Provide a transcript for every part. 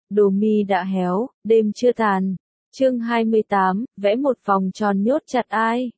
Đồ mi đã héo, đêm chưa tàn. Chương 28, vẽ một vòng tròn nhốt chặt ai.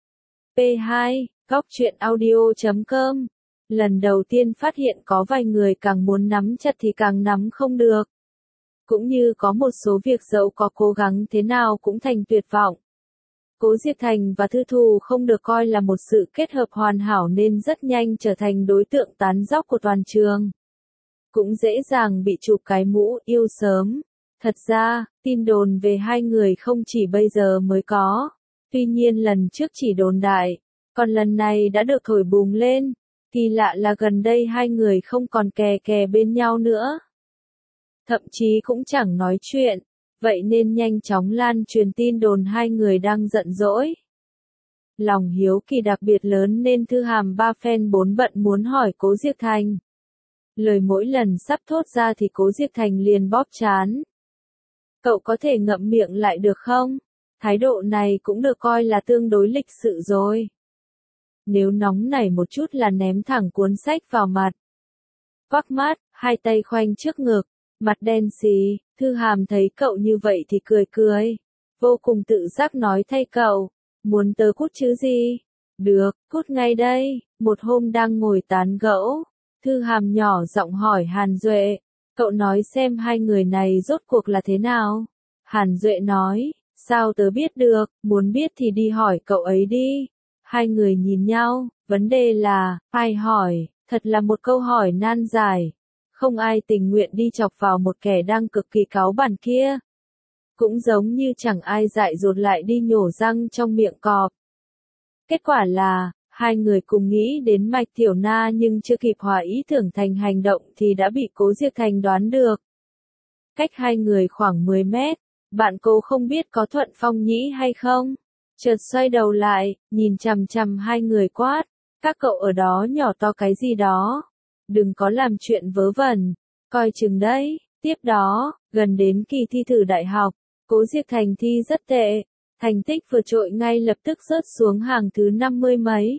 P2, góc truyện audio.com. Lần đầu tiên phát hiện có vài người càng muốn nắm chặt thì càng nắm không được. Cũng như có một số việc dẫu có cố gắng thế nào cũng thành tuyệt vọng. Cố Diệp Thành và Thư Thù không được coi là một sự kết hợp hoàn hảo nên rất nhanh trở thành đối tượng tán dóc của toàn trường. Cũng dễ dàng bị chụp cái mũ yêu sớm. Thật ra, tin đồn về hai người không chỉ bây giờ mới có. Tuy nhiên lần trước chỉ đồn đại, còn lần này đã được thổi bùng lên. Kỳ lạ là gần đây hai người không còn kè kè bên nhau nữa. Thậm chí cũng chẳng nói chuyện. Vậy nên nhanh chóng lan truyền tin đồn hai người đang giận dỗi. Lòng hiếu kỳ đặc biệt lớn nên Thư Hàm ba phen bốn bận muốn hỏi Cố Diệp Thành. Lời mỗi lần sắp thốt ra thì Cố Diệp Thành liền bóp trán. Cậu có thể ngậm miệng lại được không? Thái độ này cũng được coi là tương đối lịch sự rồi. Nếu nóng nảy một chút là ném thẳng cuốn sách vào mặt. Quắc mắt, hai tay khoanh trước ngực, mặt đen xì. Thư Hàm thấy cậu như vậy thì cười cười. Vô cùng tự giác nói thay cậu. Muốn tớ cút chứ gì? Được, cút ngay đây. Một hôm đang ngồi tán gẫu. Thư Hàm nhỏ giọng hỏi Hàn Duệ. Cậu nói xem hai người này rốt cuộc là thế nào? Hàn Duệ nói. Sao tớ biết được, muốn biết thì đi hỏi cậu ấy đi. Hai người nhìn nhau, vấn đề là, ai hỏi, thật là một câu hỏi nan giải. Không ai tình nguyện đi chọc vào một kẻ đang cực kỳ cáu bẳn kia. Cũng giống như chẳng ai dại dột lại đi nhổ răng trong miệng cọp. Kết quả là, hai người cùng nghĩ đến Mạch Tiểu Na nhưng chưa kịp hòa ý tưởng thành hành động thì đã bị Cố Diệp Thành đoán được. Cách hai người khoảng 10 mét, bạn cô không biết có Thuận Phong Nhĩ hay không? Chợt xoay đầu lại, nhìn chằm chằm hai người quát. Các cậu ở đó nhỏ to cái gì đó? Đừng có làm chuyện vớ vẩn, coi chừng đấy. Tiếp đó, gần đến kỳ thi thử đại học, Cố Diệp Thành thi rất tệ, thành tích vượt trội ngay lập tức rớt xuống hàng thứ 50 mấy.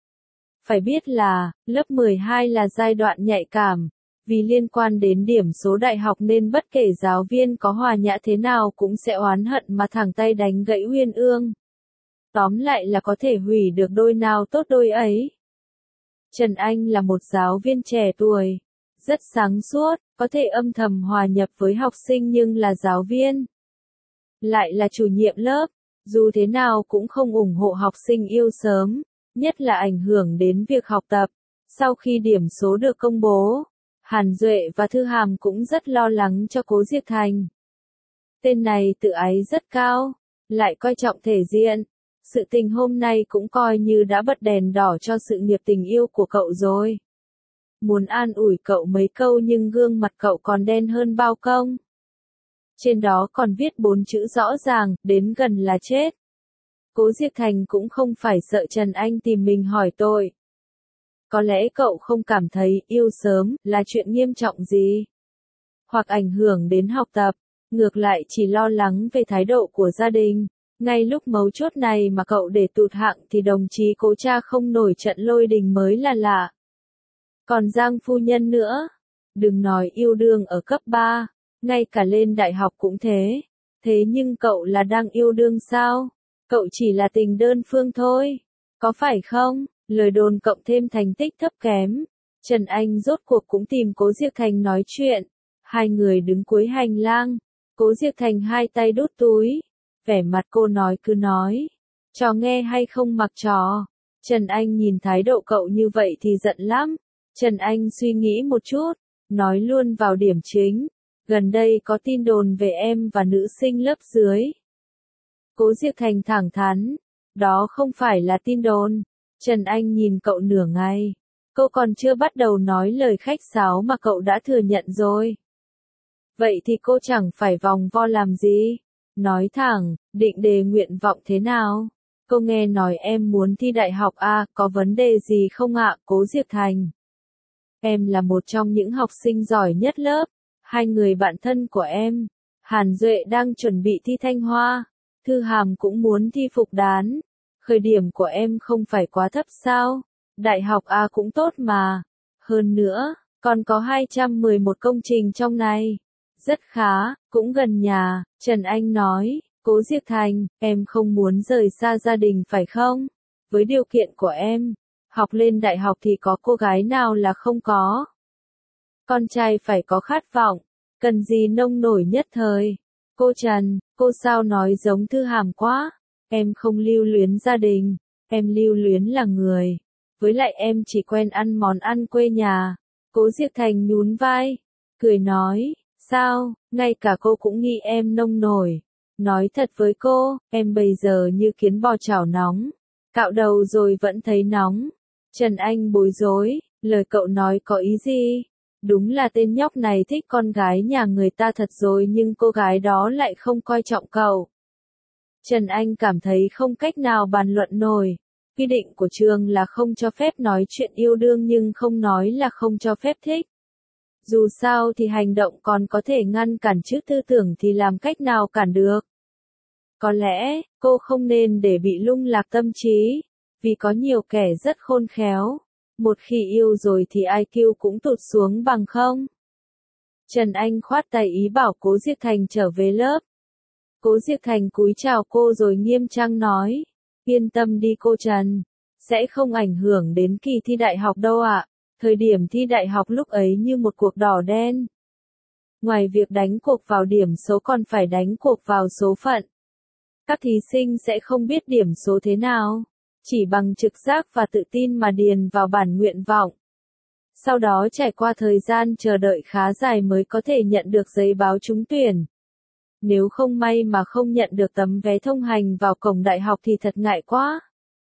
Phải biết là, lớp 12 là giai đoạn nhạy cảm, vì liên quan đến điểm số đại học nên bất kể giáo viên có hòa nhã thế nào cũng sẽ oán hận mà thẳng tay đánh gãy uyên ương. Tóm lại là có thể hủy được đôi nào tốt đôi ấy. Trần Anh là một giáo viên trẻ tuổi, rất sáng suốt, có thể âm thầm hòa nhập với học sinh nhưng là giáo viên. Lại là chủ nhiệm lớp, dù thế nào cũng không ủng hộ học sinh yêu sớm, nhất là ảnh hưởng đến việc học tập. Sau khi điểm số được công bố, Hàn Duệ và Thư Hàm cũng rất lo lắng cho Cố Diệp Thành. Tên này tự ái rất cao, lại coi trọng thể diện. Sự tình hôm nay cũng coi như đã bật đèn đỏ cho sự nghiệp tình yêu của cậu rồi. Muốn an ủi cậu mấy câu nhưng gương mặt cậu còn đen hơn bao công. Trên đó còn viết 4 chữ rõ ràng, đến gần là chết. Cố Diệp Thành cũng không phải sợ Trần Anh tìm mình hỏi tội. Có lẽ cậu không cảm thấy yêu sớm là chuyện nghiêm trọng gì, hoặc ảnh hưởng đến học tập, ngược lại chỉ lo lắng về thái độ của gia đình. Ngay lúc mấu chốt này mà cậu để tụt hạng thì đồng chí Cố cha không nổi trận lôi đình mới là lạ. Còn Giang phu nhân nữa, đừng nói yêu đương ở cấp 3, ngay cả lên đại học cũng thế. Thế nhưng cậu là đang yêu đương sao? Cậu chỉ là tình đơn phương thôi, có phải không? Lời đồn cộng thêm thành tích thấp kém. Trần Anh rốt cuộc cũng tìm Cố Diệp Thành nói chuyện. Hai người đứng cuối hành lang. Cố Diệp Thành hai tay đút túi. Vẻ mặt cô nói cứ nói. Trò nghe hay không mặc trò. Trần Anh nhìn thái độ cậu như vậy thì giận lắm. Trần Anh suy nghĩ một chút. Nói luôn vào điểm chính. Gần đây có tin đồn về em và nữ sinh lớp dưới. Cố Diệp Thành thẳng thắn. Đó không phải là tin đồn. Trần Anh nhìn cậu nửa ngày. Cô còn chưa bắt đầu nói lời khách sáo mà cậu đã thừa nhận rồi. Vậy thì cô chẳng phải vòng vo làm gì. Nói thẳng, định đề nguyện vọng thế nào? Cô nghe nói em muốn thi đại học à, có vấn đề gì không ạ, Cố Diệp Thành? Em là một trong những học sinh giỏi nhất lớp. Hai người bạn thân của em, Hàn Duệ đang chuẩn bị thi Thanh Hoa. Thư Hàm cũng muốn thi Phục Đán. Khởi điểm của em không phải quá thấp sao? Đại học A cũng tốt mà. Hơn nữa, còn có 211 công trình trong này. Rất khá, cũng gần nhà, Trần Anh nói, Cố Diệp Thành, em không muốn rời xa gia đình phải không? Với điều kiện của em, học lên đại học thì có cô gái nào là không có. Con trai phải có khát vọng, cần gì nông nổi nhất thời. Cô Trần, cô sao nói giống Thư Hàm quá, em không lưu luyến gia đình, em lưu luyến là người. Với lại em chỉ quen ăn món ăn quê nhà. Cố Diệp Thành nhún vai, cười nói, sao, ngay cả cô cũng nghĩ em nông nổi. Nói thật với cô, em bây giờ như kiến bò chảo nóng, cạo đầu rồi vẫn thấy nóng. Trần Anh bối rối, lời cậu nói có ý gì? Đúng là tên nhóc này thích con gái nhà người ta thật rồi nhưng cô gái đó lại không coi trọng cậu. Trần Anh cảm thấy không cách nào bàn luận nổi. Quy định của trường là không cho phép nói chuyện yêu đương nhưng không nói là không cho phép thích. Dù sao thì hành động còn có thể ngăn cản chứ tư tưởng thì làm cách nào cản được. Có lẽ, cô không nên để bị lung lạc tâm trí, vì có nhiều kẻ rất khôn khéo. Một khi yêu rồi thì IQ cũng tụt xuống bằng không. Trần Anh khoát tay ý bảo Cố Diệp Thành trở về lớp. Cố Diệp Thành cúi chào cô rồi nghiêm trang nói, yên tâm đi cô Trần, sẽ không ảnh hưởng đến kỳ thi đại học đâu ạ. Thời điểm thi đại học lúc ấy như một cuộc đỏ đen. Ngoài việc đánh cuộc vào điểm số còn phải đánh cuộc vào số phận. Các thí sinh sẽ không biết điểm số thế nào, chỉ bằng trực giác và tự tin mà điền vào bản nguyện vọng. Sau đó trải qua thời gian chờ đợi khá dài mới có thể nhận được giấy báo trúng tuyển. Nếu không may mà không nhận được tấm vé thông hành vào cổng đại học thì thật ngại quá.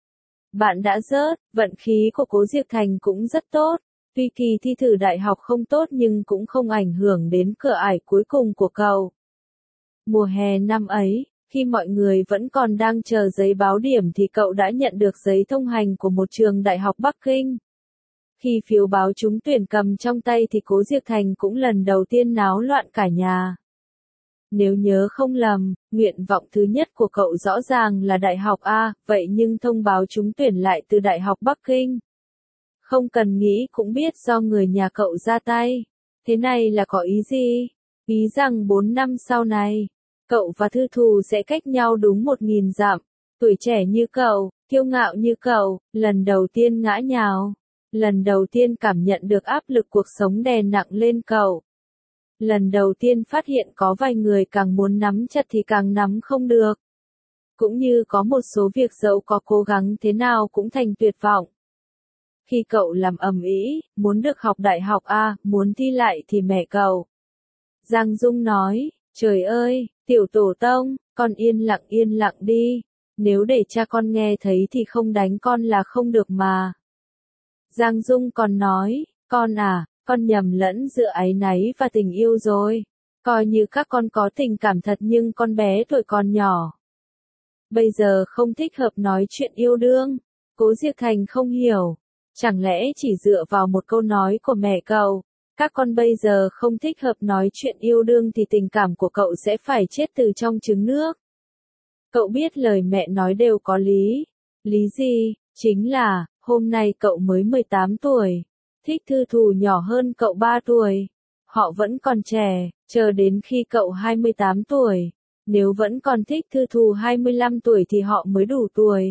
Bạn đã rớt, vận khí của Cố Diệp Thành cũng rất tốt. Tuy kỳ thi thử đại học không tốt nhưng cũng không ảnh hưởng đến cửa ải cuối cùng của cậu. Mùa hè năm ấy, khi mọi người vẫn còn đang chờ giấy báo điểm thì cậu đã nhận được giấy thông hành của một trường đại học Bắc Kinh. Khi phiếu báo trúng tuyển cầm trong tay thì Cố Diệp Thành cũng lần đầu tiên náo loạn cả nhà. Nếu nhớ không lầm, nguyện vọng thứ nhất của cậu rõ ràng là Đại học A, vậy nhưng thông báo trúng tuyển lại từ Đại học Bắc Kinh. Không cần nghĩ cũng biết do người nhà cậu ra tay. Thế này là có ý gì? Ý rằng 4 năm sau này, cậu và Thư Thù sẽ cách nhau đúng 1000 dặm. Tuổi trẻ như cậu, kiêu ngạo như cậu, lần đầu tiên ngã nhào. Lần đầu tiên cảm nhận được áp lực cuộc sống đè nặng lên cậu. Lần đầu tiên phát hiện có vài người càng muốn nắm chặt thì càng nắm không được. Cũng như có một số việc dẫu có cố gắng thế nào cũng thành tuyệt vọng. Khi cậu làm ầm ĩ, muốn được học đại học A, muốn thi lại thì mẹ cậu. Giang Dung nói, trời ơi, tiểu tổ tông, con yên lặng đi. Nếu để cha con nghe thấy thì không đánh con là không được mà. Giang Dung còn nói, con à, con nhầm lẫn giữa áy náy và tình yêu rồi. Coi như các con có tình cảm thật nhưng con bé tuổi còn nhỏ. Bây giờ không thích hợp nói chuyện yêu đương. Cố Diệp Thành không hiểu. Chẳng lẽ chỉ dựa vào một câu nói của mẹ cậu, các con bây giờ không thích hợp nói chuyện yêu đương thì tình cảm của cậu sẽ phải chết từ trong trứng nước. Cậu biết lời mẹ nói đều có lý. Lý gì? Chính là, hôm nay cậu mới 18 tuổi. Thích Thư Thù nhỏ hơn cậu 3 tuổi. Họ vẫn còn trẻ, chờ đến khi cậu 28 tuổi. Nếu vẫn còn thích Thư Thù 25 tuổi thì họ mới đủ tuổi.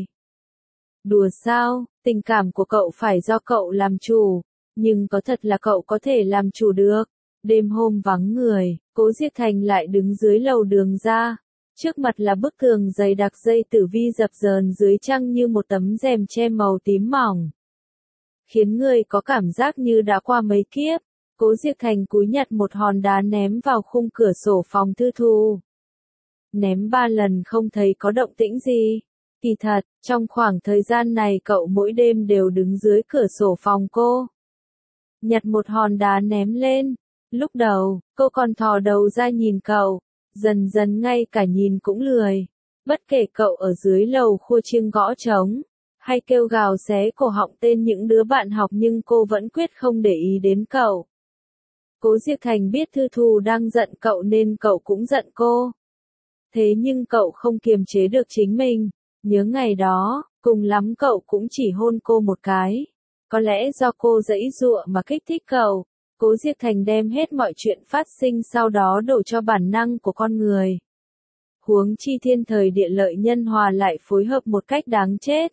Đùa sao, tình cảm của cậu phải do cậu làm chủ. Nhưng có thật là cậu có thể làm chủ được. Đêm hôm vắng người, Cố Diệp Thành lại đứng dưới lầu đường ra. Trước mặt là bức tường dày đặc dây tử vi dập dờn dưới trăng như một tấm rèm che màu tím mỏng. Khiến người có cảm giác như đã qua mấy kiếp. Cố Diệp Thành cúi nhặt một hòn đá ném vào khung cửa sổ phòng Thư Thù. Ném 3 lần không thấy có động tĩnh gì. Kỳ thật, trong khoảng thời gian này cậu mỗi đêm đều đứng dưới cửa sổ phòng cô. Nhặt một hòn đá ném lên. Lúc đầu, cô còn thò đầu ra nhìn cậu. Dần dần ngay cả nhìn cũng lười. Bất kể cậu ở dưới lầu khua chiêng gõ trống, hay kêu gào xé cổ họng tên những đứa bạn học nhưng cô vẫn quyết không để ý đến cậu. Cố Diệp Thành biết Thư Thù đang giận cậu nên cậu cũng giận cô. Thế nhưng cậu không kiềm chế được chính mình. Nhớ ngày đó, cùng lắm cậu cũng chỉ hôn cô một cái. Có lẽ do cô giãy giụa mà kích thích cậu. Cố Diệc Thành đem hết mọi chuyện phát sinh sau đó đổ cho bản năng của con người. Huống chi thiên thời địa lợi nhân hòa lại phối hợp một cách đáng chết.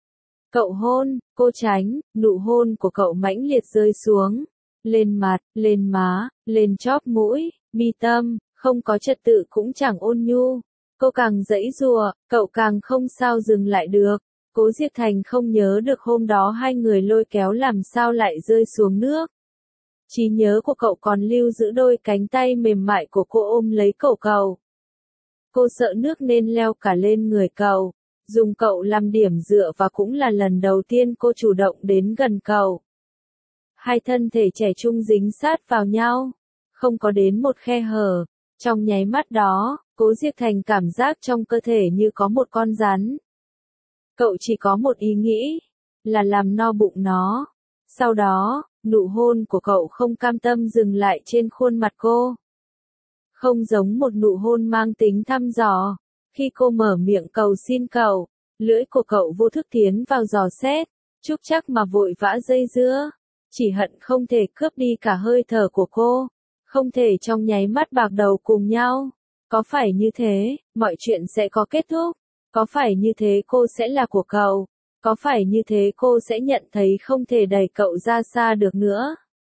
Cậu hôn, cô tránh, nụ hôn của cậu mãnh liệt rơi xuống. Lên mặt, lên má, lên chóp mũi, mi tâm, không có trật tự cũng chẳng ôn nhu. Cô càng giãy giụa, cậu càng không sao dừng lại được. Cố Diệc Thành không nhớ được hôm đó hai người lôi kéo làm sao lại rơi xuống nước. Trí nhớ của cậu còn lưu giữ đôi cánh tay mềm mại của cô ôm lấy cổ cậu. Cô sợ nước nên leo cả lên người cậu, dùng cậu làm điểm dựa và cũng là lần đầu tiên cô chủ động đến gần cậu. Hai thân thể trẻ trung dính sát vào nhau, không có đến một khe hở. Trong nháy mắt đó, Cố Diệc Thành cảm giác trong cơ thể như có một con rắn. Cậu chỉ có một ý nghĩ, là làm no bụng nó. Sau đó, nụ hôn của cậu không cam tâm dừng lại trên khuôn mặt cô. Không giống một nụ hôn mang tính thăm dò. Khi cô mở miệng cầu xin cậu, lưỡi của cậu vô thức tiến vào dò xét, chúc chắc mà vội vã dây dưa. Chỉ hận không thể cướp đi cả hơi thở của cô. Không thể trong nháy mắt bạc đầu cùng nhau. Có phải như thế, mọi chuyện sẽ có kết thúc? Có phải như thế cô sẽ là của cậu? Có phải như thế cô sẽ nhận thấy không thể đẩy cậu ra xa được nữa?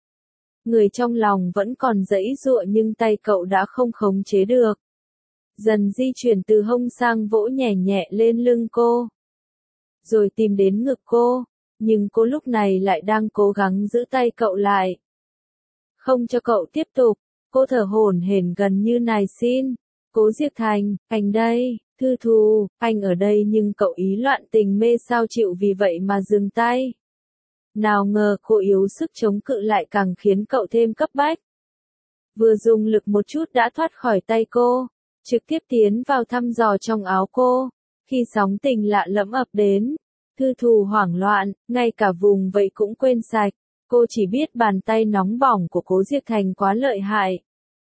Người trong lòng vẫn còn giãy giụa nhưng tay cậu đã không khống chế được. Dần di chuyển từ hông sang vỗ nhẹ nhẹ lên lưng cô. Rồi tìm đến ngực cô. Nhưng cô lúc này lại đang cố gắng giữ tay cậu lại. Không cho cậu tiếp tục. Cô thở hổn hển gần như nài xin. Cố Diệc Thành, anh đây, Thư Thù, anh ở đây nhưng cậu ý loạn tình mê sao chịu vì vậy mà dừng tay. Nào ngờ cô yếu sức chống cự lại càng khiến cậu thêm cấp bách. Vừa dùng lực một chút đã thoát khỏi tay cô, trực tiếp tiến vào thăm dò trong áo cô. Khi sóng tình lạ lẫm ập đến, Thư Thù hoảng loạn, ngay cả vùng vậy cũng quên sạch. Cô chỉ biết bàn tay nóng bỏng của Cố Diệc Thành quá lợi hại.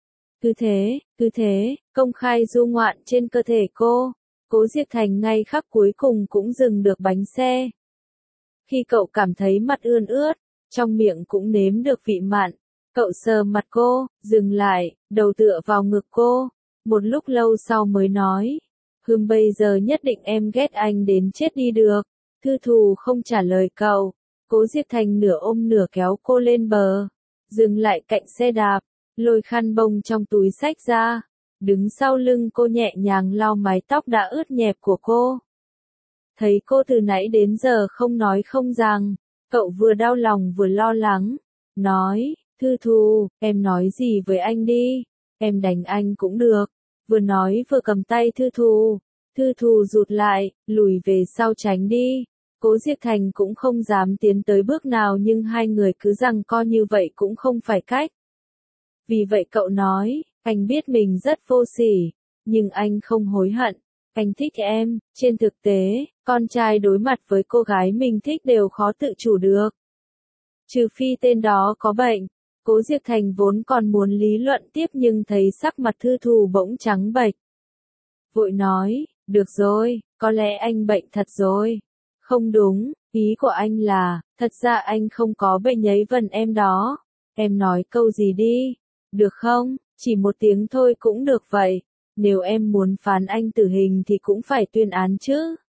Cứ thế, công khai du ngoạn trên cơ thể cô. Cố Diệc Thành ngay khắc cuối cùng cũng dừng được bánh xe. Khi cậu cảm thấy mặt ươn ướt, trong miệng cũng nếm được vị mặn, cậu sờ mặt cô, dừng lại, đầu tựa vào ngực cô. Một lúc lâu sau mới nói, bây giờ nhất định em ghét anh đến chết đi được. Thư Thù không trả lời cậu. Cố Diệc Thành nửa ôm nửa kéo cô lên bờ, dừng lại cạnh xe đạp, lôi khăn bông trong túi xách ra, đứng sau lưng cô nhẹ nhàng lau mái tóc đã ướt nhẹp của cô. Thấy cô từ nãy đến giờ không nói không rằng, cậu vừa đau lòng vừa lo lắng, nói, Thư Thù, em nói gì với anh đi, em đánh anh cũng được. Vừa nói vừa cầm tay Thư Thù rụt lại, lùi về sau tránh đi. Cố Diệc Thành cũng không dám tiến tới bước nào nhưng hai người cứ giằng co như vậy cũng không phải cách. Vì vậy cậu nói, anh biết mình rất vô sỉ, nhưng anh không hối hận. Anh thích em, trên thực tế, con trai đối mặt với cô gái mình thích đều khó tự chủ được. Trừ phi tên đó có bệnh. Cố Diệc Thành vốn còn muốn lý luận tiếp nhưng thấy sắc mặt Thư Thù bỗng trắng bệch. Vội nói, được rồi, có lẽ anh bệnh thật rồi. Không đúng, ý của anh là, thật ra anh không có bệnh nhấy vần em đó. Em nói câu gì đi, được không, chỉ một tiếng thôi cũng được vậy. Nếu em muốn phán anh tử hình thì cũng phải tuyên án chứ.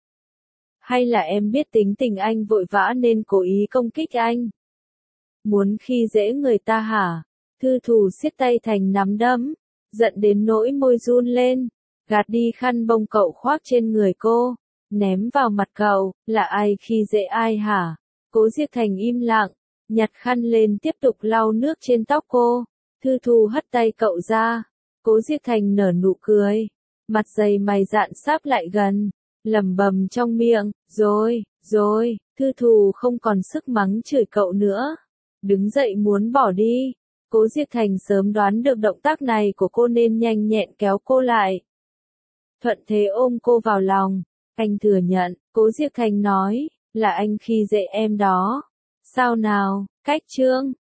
Hay là em biết tính tình anh vội vã nên cố ý công kích anh? Muốn khi dễ người ta hả? Thư Thù siết tay thành nắm đấm, giận đến nỗi môi run lên, gạt đi khăn bông cậu khoác trên người cô, ném vào mặt cậu, là ai khi dễ ai hả? Cố Diệc Thành im lặng, nhặt khăn lên tiếp tục lau nước trên tóc cô. Thư Thù hất tay cậu ra. Cố Diệc Thành nở nụ cười, mặt dày mày dạn sáp lại gần, lẩm bẩm trong miệng, rồi, Thư Thù không còn sức mắng chửi cậu nữa, đứng dậy muốn bỏ đi. Cố Diệc Thành sớm đoán được động tác này của cô nên nhanh nhẹn kéo cô lại. Thuận thế ôm cô vào lòng, anh thừa nhận, Cố Diệc Thành nói, là anh khi dễ em đó. Sao nào, cách chương